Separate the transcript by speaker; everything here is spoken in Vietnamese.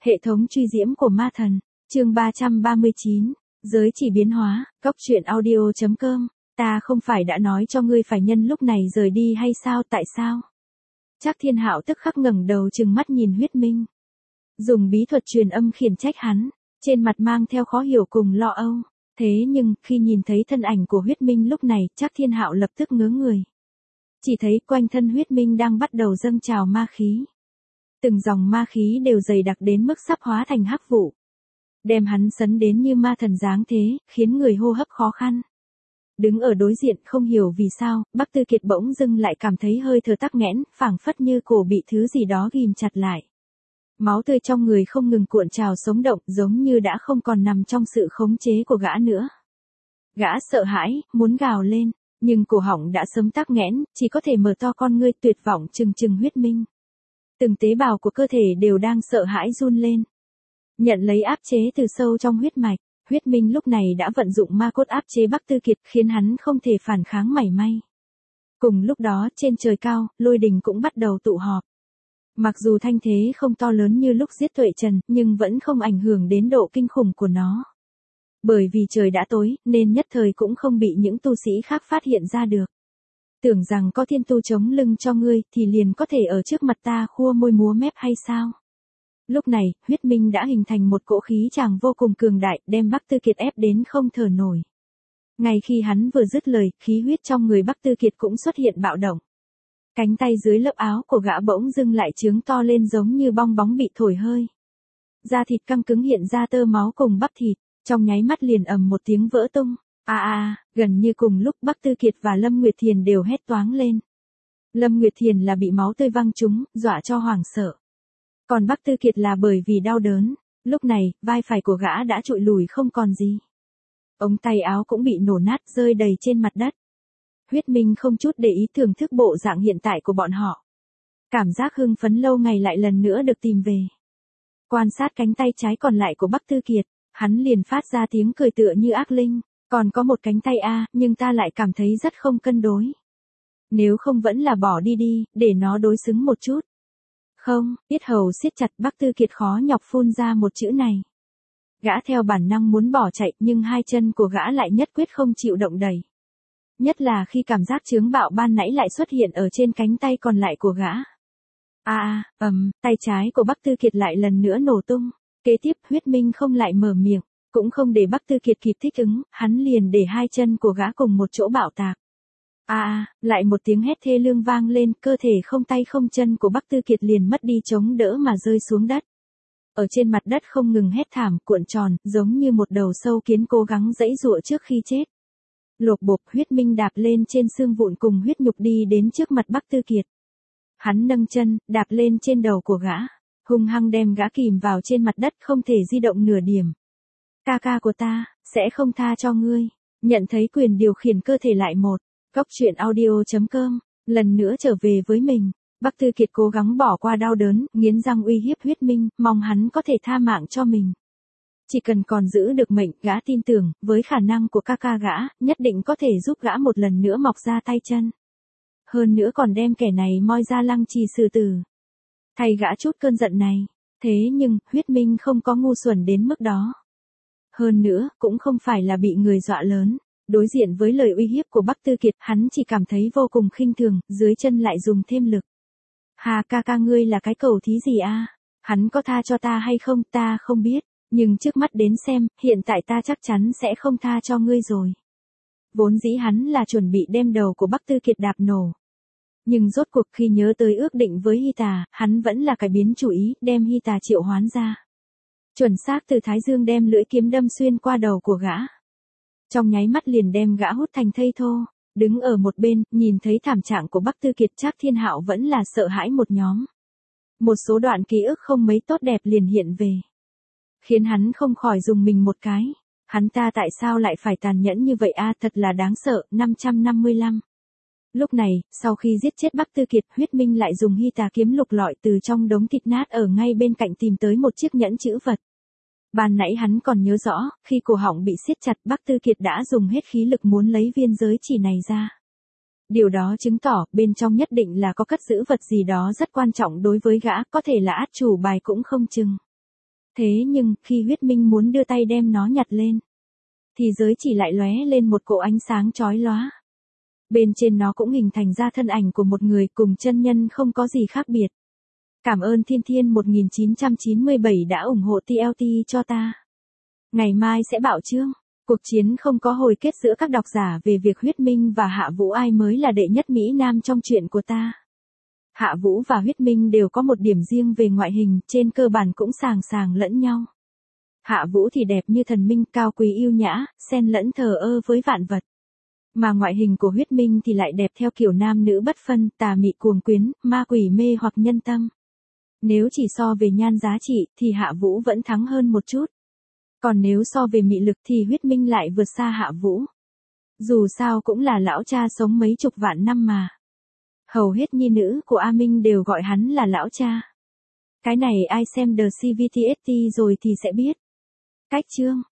Speaker 1: Hệ thống truy diễm của ma thần, chương 339, giới chỉ biến hóa, góc truyện audio.com, ta không phải đã nói cho ngươi phải nhân lúc này rời đi hay sao, tại sao? Trác Thiên Hạo tức khắc ngẩng đầu trừng mắt nhìn Huyết Minh. Dùng bí thuật truyền âm khiển trách hắn, trên mặt mang theo khó hiểu cùng lo âu. Thế nhưng, khi nhìn thấy thân ảnh của Huyết Minh lúc này, Trác Thiên Hạo lập tức ngớ người. Chỉ thấy quanh thân Huyết Minh đang bắt đầu dâng trào ma khí. Từng dòng ma khí đều dày đặc đến mức sắp hóa thành hắc vụ. Đem hắn sấn đến như ma thần dáng thế, khiến người hô hấp khó khăn. Đứng ở đối diện không hiểu vì sao, Bắc Tư Kiệt bỗng dưng lại cảm thấy hơi thở tắc nghẽn, phảng phất như cổ bị thứ gì đó ghim chặt lại. Máu tươi trong người không ngừng cuộn trào sống động, giống như đã không còn nằm trong sự khống chế của gã nữa. Gã sợ hãi, muốn gào lên, nhưng cổ họng đã sớm tắc nghẽn, chỉ có thể mở to con ngươi tuyệt vọng trừng trừng Huyết Minh. Từng tế bào của cơ thể đều đang sợ hãi run lên. Nhận lấy áp chế từ sâu trong huyết mạch, Huyết Minh lúc này đã vận dụng ma cốt áp chế Bắc Tư Kiệt, khiến hắn không thể phản kháng mảy may. Cùng lúc đó, trên trời cao, lôi đình cũng bắt đầu tụ họp. Mặc dù thanh thế không to lớn như lúc giết Tuệ Trần, nhưng vẫn không ảnh hưởng đến độ kinh khủng của nó. Bởi vì trời đã tối, nên nhất thời cũng không bị những tu sĩ khác phát hiện ra được. Tưởng rằng có thiên tu chống lưng cho ngươi, thì liền có thể ở trước mặt ta khua môi múa mép hay sao? Lúc này, Huyết Minh đã hình thành một cỗ khí tràng vô cùng cường đại, đem Bắc Tư Kiệt ép đến không thở nổi. Ngay khi hắn vừa dứt lời, khí huyết trong người Bắc Tư Kiệt cũng xuất hiện bạo động. Cánh tay dưới lớp áo của gã bỗng dưng lại trướng to lên giống như bong bóng bị thổi hơi. Da thịt căng cứng hiện ra tơ máu cùng bắp thịt, trong nháy mắt liền ầm một tiếng vỡ tung. Gần như cùng lúc Bắc Tư Kiệt và Lâm Nguyệt Thiền đều hét toáng lên. Lâm Nguyệt Thiền là bị máu tươi văng trúng, dọa cho hoảng sợ. Còn Bắc Tư Kiệt là bởi vì đau đớn, lúc này, vai phải của gã đã trụi lùi không còn gì. Ống tay áo cũng bị nổ nát rơi đầy trên mặt đất. Huyết Minh không chút để ý thưởng thức bộ dạng hiện tại của bọn họ. Cảm giác hưng phấn lâu ngày lại lần nữa được tìm về. Quan sát cánh tay trái còn lại của Bắc Tư Kiệt, hắn liền phát ra tiếng cười tựa như ác linh. Còn có một cánh tay nhưng ta lại cảm thấy rất không cân đối. Nếu không vẫn là bỏ đi đi, để nó đối xứng một chút. Không, yết hầu siết chặt, Bắc Tư Kiệt khó nhọc phun ra một chữ này. Gã theo bản năng muốn bỏ chạy, nhưng hai chân của gã lại nhất quyết không chịu động đẩy. Nhất là khi cảm giác chướng bạo ban nãy lại xuất hiện ở trên cánh tay còn lại của gã. Tay trái của Bắc Tư Kiệt lại lần nữa nổ tung. Kế tiếp, Huyết Minh không lại mở miệng, cũng không để Bắc Tư Kiệt kịp thích ứng, hắn liền để hai chân của gã cùng một chỗ bạo tạc. Lại một tiếng hét thê lương vang lên, cơ thể không tay không chân của Bắc Tư Kiệt liền mất đi chống đỡ mà rơi xuống đất. Ở trên mặt đất không ngừng hét thảm, cuộn tròn, giống như một đầu sâu kiến cố gắng giãy giụa trước khi chết. Lộp bộp, Huyết Minh đạp lên trên xương vụn cùng huyết nhục đi đến trước mặt Bắc Tư Kiệt. Hắn nâng chân, đạp lên trên đầu của gã, hung hăng đem gã kìm vào trên mặt đất không thể di động nửa điểm. Ca ca của ta, sẽ không tha cho ngươi. Nhận thấy quyền điều khiển cơ thể lại một. Góc truyện audio.com, lần nữa trở về với mình. Bắc Tư Kiệt cố gắng bỏ qua đau đớn, nghiến răng uy hiếp Huyết Minh, mong hắn có thể tha mạng cho mình. Chỉ cần còn giữ được mệnh, gã tin tưởng, với khả năng của ca ca gã, nhất định có thể giúp gã một lần nữa mọc ra tay chân. Hơn nữa còn đem kẻ này moi ra lăng trì xử tử. Thay gã chút cơn giận này. Thế nhưng, Huyết Minh không có ngu xuẩn đến mức đó. Hơn nữa, cũng không phải là bị người dọa lớn. Đối diện với lời uy hiếp của Bắc Tư Kiệt, hắn chỉ cảm thấy vô cùng khinh thường, dưới chân lại dùng thêm lực. Ca ca ngươi là cái cầu thí gì Hắn có tha cho ta hay không, ta không biết. Nhưng trước mắt đến xem, hiện tại ta chắc chắn sẽ không tha cho ngươi rồi. Vốn dĩ hắn là chuẩn bị đem đầu của Bắc Tư Kiệt đạp nổ. Nhưng rốt cuộc khi nhớ tới ước định với Hy Tà, hắn vẫn là cải biến chủ ý, đem Hy Tà triệu hoán ra. Chuẩn xác từ Thái Dương đem lưỡi kiếm đâm xuyên qua đầu của gã. Trong nháy mắt liền đem gã hút thành thây thô. Đứng ở một bên, nhìn thấy thảm trạng của Bắc Tư Kiệt, Trác Thiên Hạo vẫn là sợ hãi một nhóm. Một số đoạn ký ức không mấy tốt đẹp liền hiện về. Khiến hắn không khỏi dùng mình một cái. Hắn ta tại sao lại phải tàn nhẫn như vậy thật là đáng sợ. 555. Lúc này, sau khi giết chết Bắc Tư Kiệt, Huyết Minh lại dùng Hy Tà kiếm lục lọi từ trong đống thịt nát ở ngay bên cạnh tìm tới một chiếc nhẫn chữ vật. Ban nãy hắn còn nhớ rõ, khi cổ họng bị siết chặt, Bắc Tư Kiệt đã dùng hết khí lực muốn lấy viên giới chỉ này ra. Điều đó chứng tỏ, bên trong nhất định là có cất giữ vật gì đó rất quan trọng đối với gã, có thể là át chủ bài cũng không chừng. Thế nhưng, khi Huyết Minh muốn đưa tay đem nó nhặt lên, thì giới chỉ lại lóe lên một cỗ ánh sáng chói lóa. Bên trên nó cũng hình thành ra thân ảnh của một người cùng chân nhân không có gì khác biệt. Cảm ơn Thiên Thiên 1997 đã ủng hộ TLT cho ta. Ngày mai sẽ bạo chương. Cuộc chiến không có hồi kết giữa các độc giả về việc Huyết Minh và Hạ Vũ ai mới là đệ nhất Mỹ Nam trong chuyện của ta. Hạ Vũ và Huyết Minh đều có một điểm riêng về ngoại hình, trên cơ bản cũng sàng sàng lẫn nhau. Hạ Vũ thì đẹp như thần minh, cao quý yêu nhã, xen lẫn thờ ơ với vạn vật. Mà ngoại hình của Huyết Minh thì lại đẹp theo kiểu nam nữ bất phân, tà mị cuồng quyến, ma quỷ mê hoặc nhân tâm. Nếu chỉ so về nhan giá trị thì Hạ Vũ vẫn thắng hơn một chút. Còn nếu so về mị lực thì Huyết Minh lại vượt xa Hạ Vũ. Dù sao cũng là lão cha sống mấy chục vạn năm mà. Hầu hết nhi nữ của A Minh đều gọi hắn là lão cha. Cái này ai xem The CVTST rồi thì sẽ biết. Cách chương